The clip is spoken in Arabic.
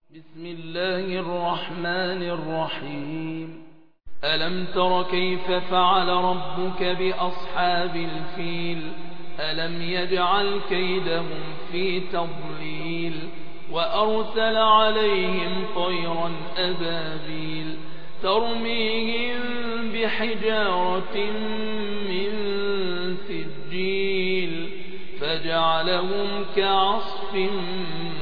بسم الله الرحمن الرحيم. ألم تر كيف فعل ربك بأصحاب الفيل؟ ألم يجعل كيدهم في تضليل وأرسل عليهم طيرا أبابيل ترميهم بحجارة من سجيل فجعلهم كعصف